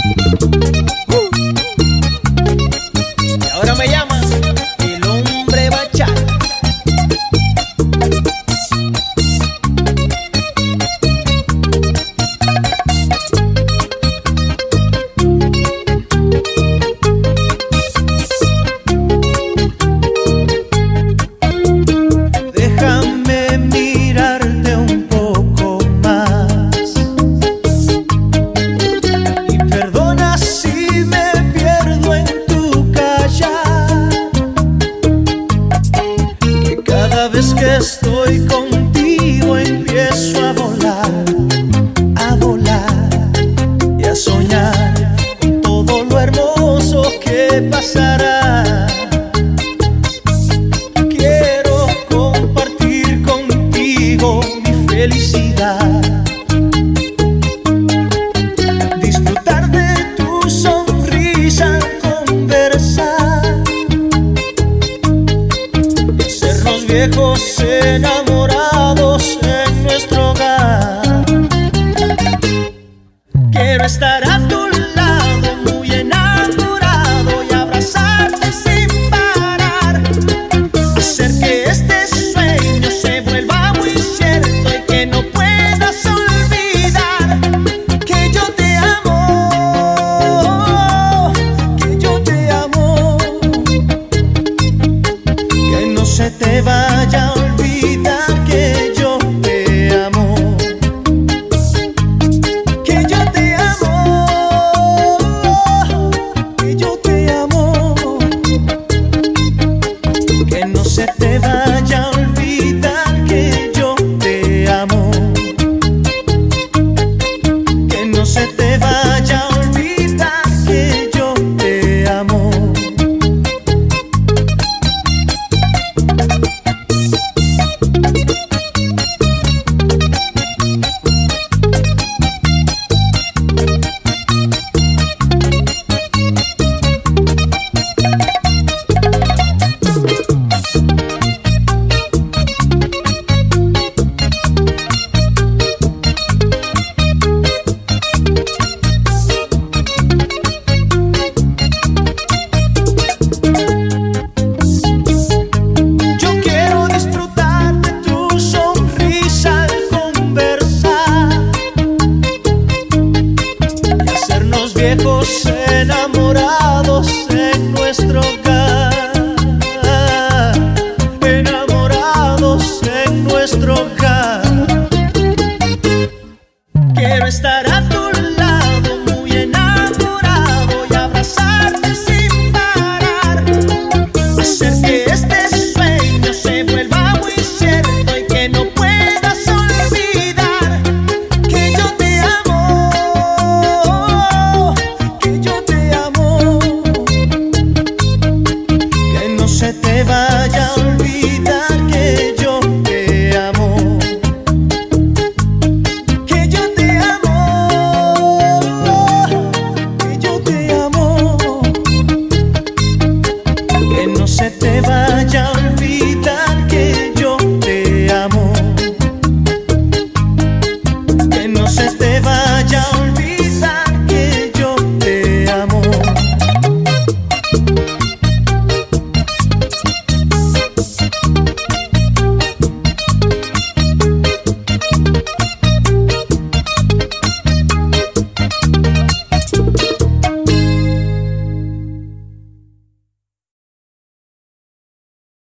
Y ahora me llamas el hombre bachata. Déjame mirarte un poco más y perdona si me pierdo en tu callar, que cada vez que estoy contigo empiezo a volar y a soñar con todo lo hermoso que pasará. Quiero compartir contigo mi felicidad, disfrutar de tu sonrisa al conversar y hacernos viejos enamorados en nuestro hogar. Quiero estar a tu lado muy enamorado y abrazarte sin parar, hacer que este sueño se vuelva muy cierto y que no puedas olvidar que yo te amo, que yo te amo, que no se te vaya a olvidar que yo te amo, que yo te amo, que yo te amo, que no se te vaya a olvidar que yo te amo, que no se te vaya a olvidar que yo te amo. Yo quiero disfrutar de tu sonrisa al conversar y hacernos viejos enamorados en nuestro hogar.